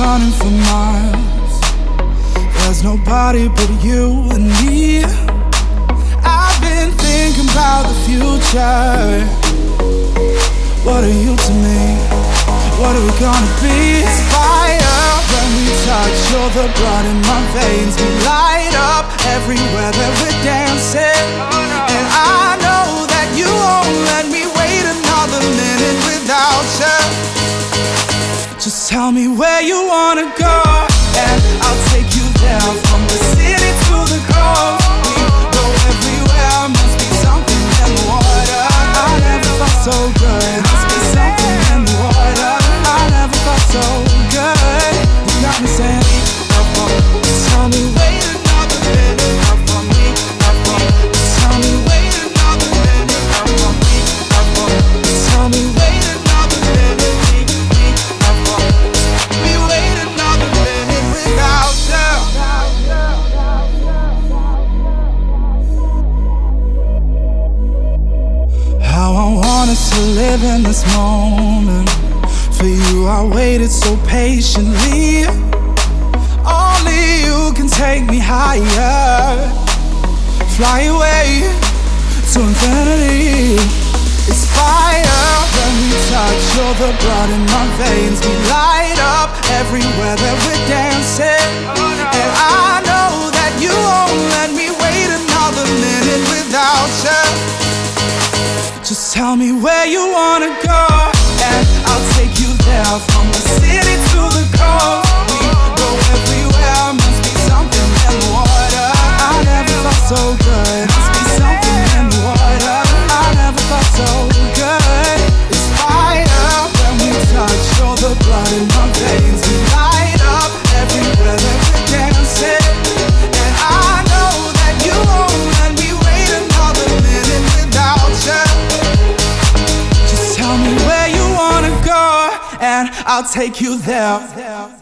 running for miles. There's nobody but you and me. I've been thinking about the future. What are you to me? What are we gonna be? It's fire when we touch. You're the blood in my veins. We light up everywhere that we're dancing. And I know that you won't let me wait another minute without you. Just tell me where you wanna go, and I'll take you there. From the city to the coast, we go everywhere. Must be something in the water. I never felt so good. Must be something in the water. I never felt so good. You got me saying, just tell me wait another minute. Not for me, not for me. Just tell me wait another minute. Not for me, not for me. Just tell me wait another minute. Not for me. We wait another minute without you. How I want us to live in this moment. For you I waited so patiently. Only you can take me higher. Fly away to infinity. It's fire when we touch. You're the blood in my veins. We light up everywhere that we're dancing. And I know that you won't let me wait another minute without you. Just tell me where you wanna go, and I'll take you there. From the city to the coast, we go everywhere. Must be something in the water. I never felt so good. Must be something in the water. I never felt so good. It's fire when we touch. You're the blood in my veins. We light up everywhere that we're dancing. And I know that you won't let me wait another minute without you. Just tell me where you wanna go, and I'll take you there.